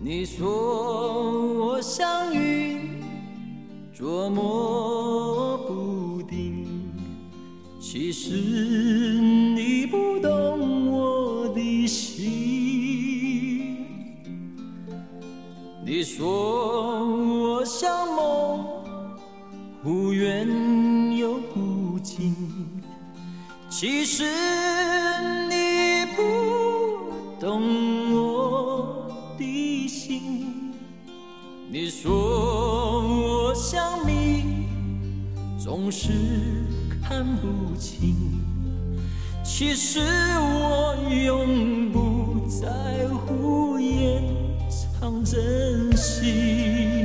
你说我像云，捉摸不定，其实你不懂我的心。你说我像梦，忽远又忽近，其实你不懂我的心。你说我像谜，总是看不清，其实我永不在乎掩藏真心。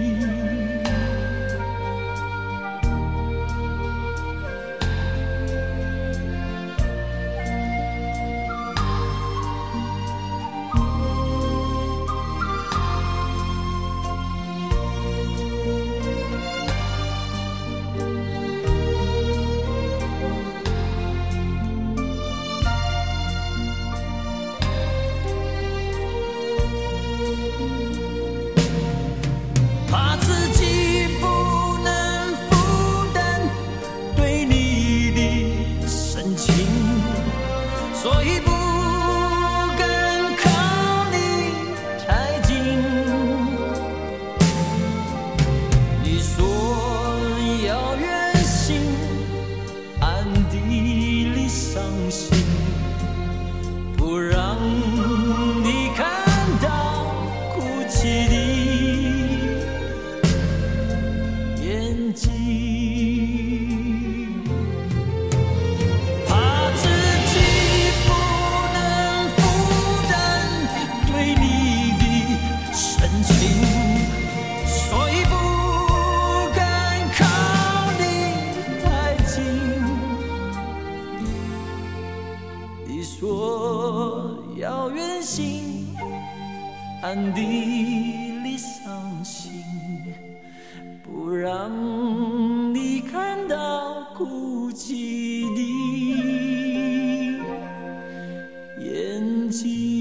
暗地里伤心，不让你看到哭泣的眼睛。